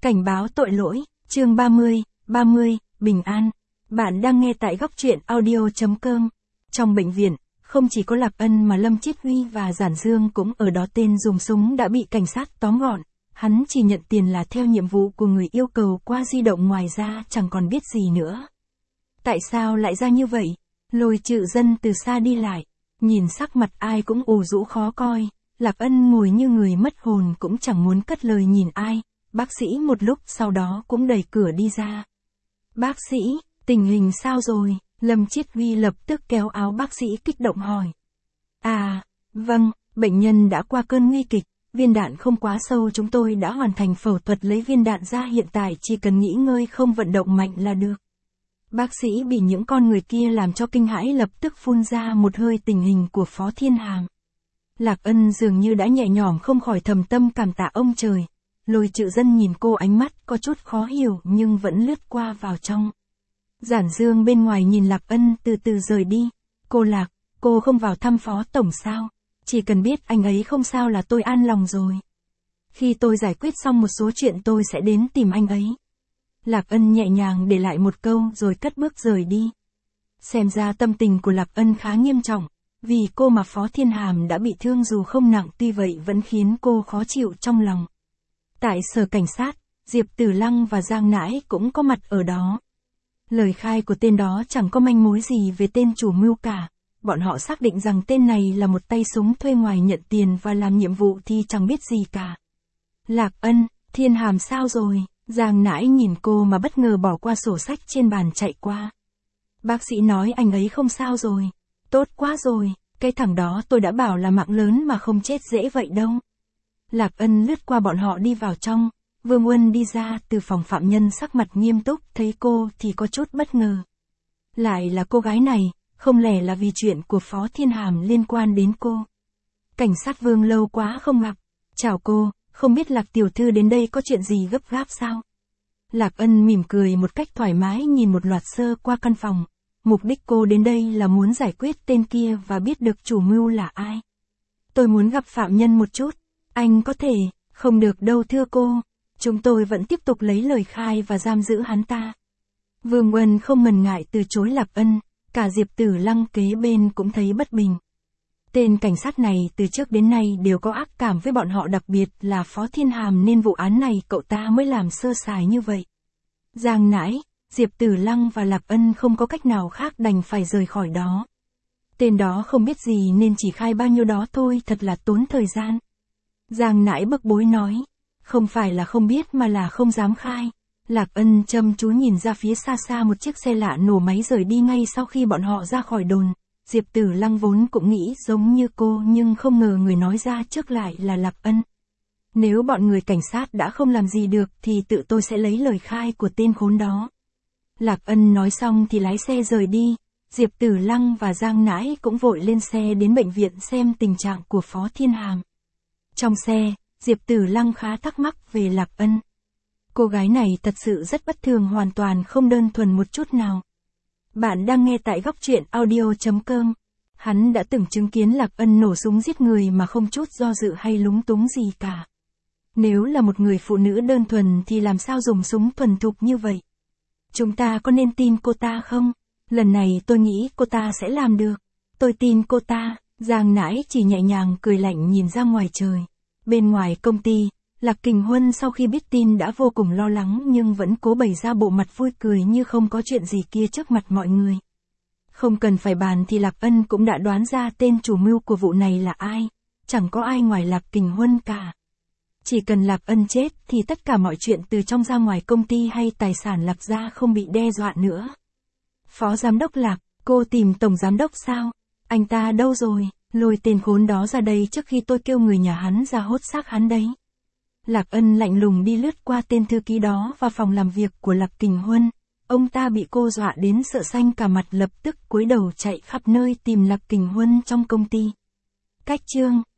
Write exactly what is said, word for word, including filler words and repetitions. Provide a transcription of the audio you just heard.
Cảnh báo tội lỗi, chương ba mươi, ba mươi, bình an. Bạn đang nghe tại góc truyện audio chấm com. Trong bệnh viện, không chỉ có Lạc Ân mà Lâm Chiết Huy và Giản Dương cũng ở đó. Tên dùng súng đã bị cảnh sát tóm gọn. Hắn chỉ nhận tiền là theo nhiệm vụ của người yêu cầu qua di động, ngoài ra chẳng còn biết gì nữa. Tại sao lại ra như vậy? Lôi Trự Dân từ xa đi lại, nhìn sắc mặt ai cũng ủ rũ khó coi. Lạc Ân ngồi như người mất hồn cũng chẳng muốn cất lời nhìn ai. Bác sĩ một lúc sau đó cũng đẩy cửa đi ra. Bác sĩ, tình hình sao rồi? Lâm Chiết Huy lập tức kéo áo bác sĩ kích động hỏi. À, vâng, bệnh nhân đã qua cơn nguy kịch, viên đạn không quá sâu, chúng tôi đã hoàn thành phẫu thuật lấy viên đạn ra, hiện tại chỉ cần nghỉ ngơi không vận động mạnh là được. Bác sĩ bị những con người kia làm cho kinh hãi, lập tức phun ra một hơi. Tình hình của Phó Thiên Hàm. Lạc Ân dường như đã nhẹ nhõm, không khỏi thầm tâm cảm tạ ông trời. Lôi Trự Dân nhìn cô, ánh mắt có chút khó hiểu nhưng vẫn lướt qua vào trong. Giản Dương bên ngoài nhìn Lạc Ân từ từ rời đi. Cô Lạc, cô không vào thăm Phó Tổng sao? Chỉ cần biết anh ấy không sao là tôi an lòng rồi. Khi tôi giải quyết xong một số chuyện tôi sẽ đến tìm anh ấy. Lạc Ân nhẹ nhàng để lại một câu rồi cất bước rời đi. Xem ra tâm tình của Lạc Ân khá nghiêm trọng. Vì cô mà Phó Thiên Hàm đã bị thương dù không nặng, tuy vậy vẫn khiến cô khó chịu trong lòng. Tại sở cảnh sát, Diệp Tử Lăng và Giang Nãi cũng có mặt ở đó. Lời khai của tên đó chẳng có manh mối gì về tên chủ mưu cả. Bọn họ xác định rằng tên này là một tay súng thuê ngoài nhận tiền và làm nhiệm vụ thì chẳng biết gì cả. Lạc Ân, Thiên Hàm sao rồi? Giang Nãi nhìn cô mà bất ngờ bỏ qua sổ sách trên bàn chạy qua. Bác sĩ nói anh ấy không sao rồi. Tốt quá rồi, cái thằng đó tôi đã bảo là mạng lớn mà không chết dễ vậy đâu. Lạc Ân lướt qua bọn họ đi vào trong. Vương Uân đi ra từ phòng phạm nhân, sắc mặt nghiêm túc, thấy cô thì có chút bất ngờ. Lại là cô gái này, không lẽ là vì chuyện của Phó Thiên Hàm liên quan đến cô? Cảnh sát Vương lâu quá không gặp. Chào cô, không biết Lạc tiểu thư đến đây có chuyện gì gấp gáp sao? Lạc Ân mỉm cười một cách thoải mái, nhìn một loạt sơ qua căn phòng. Mục đích cô đến đây là muốn giải quyết tên kia và biết được chủ mưu là ai. Tôi muốn gặp phạm nhân một chút. Anh có thể, không được đâu thưa cô. Chúng tôi vẫn tiếp tục lấy lời khai và giam giữ hắn ta. Vương Uân không ngần ngại từ chối Lạc Ân, cả Diệp Tử Lăng kế bên cũng thấy bất bình. Tên cảnh sát này từ trước đến nay đều có ác cảm với bọn họ, đặc biệt là Phó Thiên Hàm, nên vụ án này cậu ta mới làm sơ sài như vậy. Giang Nãi, Diệp Tử Lăng và Lạc Ân không có cách nào khác đành phải rời khỏi đó. Tên đó không biết gì nên chỉ khai bao nhiêu đó thôi, thật là tốn thời gian. Giang Nãi bực bối nói. Không phải là không biết mà là không dám khai. Lạc Ân chăm chú nhìn ra phía xa xa, một chiếc xe lạ nổ máy rời đi ngay sau khi bọn họ ra khỏi đồn. Diệp Tử Lăng vốn cũng nghĩ giống như cô nhưng không ngờ người nói ra trước lại là Lạc Ân. Nếu bọn người cảnh sát đã không làm gì được thì tự tôi sẽ lấy lời khai của tên khốn đó. Lạc Ân nói xong thì lái xe rời đi. Diệp Tử Lăng và Giang Nãi cũng vội lên xe đến bệnh viện xem tình trạng của Phó Thiên Hàm. Trong xe, Diệp Tử Lăng khá thắc mắc về Lạc Ân. Cô gái này thật sự rất bất thường, hoàn toàn không đơn thuần một chút nào. Bạn đang nghe tại góc truyện audio chấm com. Hắn đã từng chứng kiến Lạc Ân nổ súng giết người mà không chút do dự hay lúng túng gì cả. Nếu là một người phụ nữ đơn thuần thì làm sao dùng súng thuần thục như vậy? Chúng ta có nên tin cô ta không? Lần này tôi nghĩ cô ta sẽ làm được. Tôi tin cô ta. Giang Nãi chỉ nhẹ nhàng cười lạnh nhìn ra ngoài trời. Bên ngoài công ty, Lạc Kình Huân sau khi biết tin đã vô cùng lo lắng nhưng vẫn cố bày ra bộ mặt vui cười như không có chuyện gì kia trước mặt mọi người. Không cần phải bàn thì Lạc Ân cũng đã đoán ra tên chủ mưu của vụ này là ai. Chẳng có ai ngoài Lạc Kình Huân cả. Chỉ cần Lạc Ân chết thì tất cả mọi chuyện từ trong ra ngoài công ty hay tài sản Lạc gia không bị đe dọa nữa. Phó giám đốc Lạc, cô tìm tổng giám đốc sao? Anh ta đâu rồi? Lôi tên khốn đó ra đây trước khi tôi kêu người nhà hắn ra hốt xác hắn đấy. Lạc Ân lạnh lùng đi lướt qua tên thư ký đó vào phòng làm việc của Lạc Kình Huân. Ông ta bị cô dọa đến sợ xanh cả mặt, lập tức cúi đầu chạy khắp nơi tìm Lạc Kình Huân trong công ty. Cách chương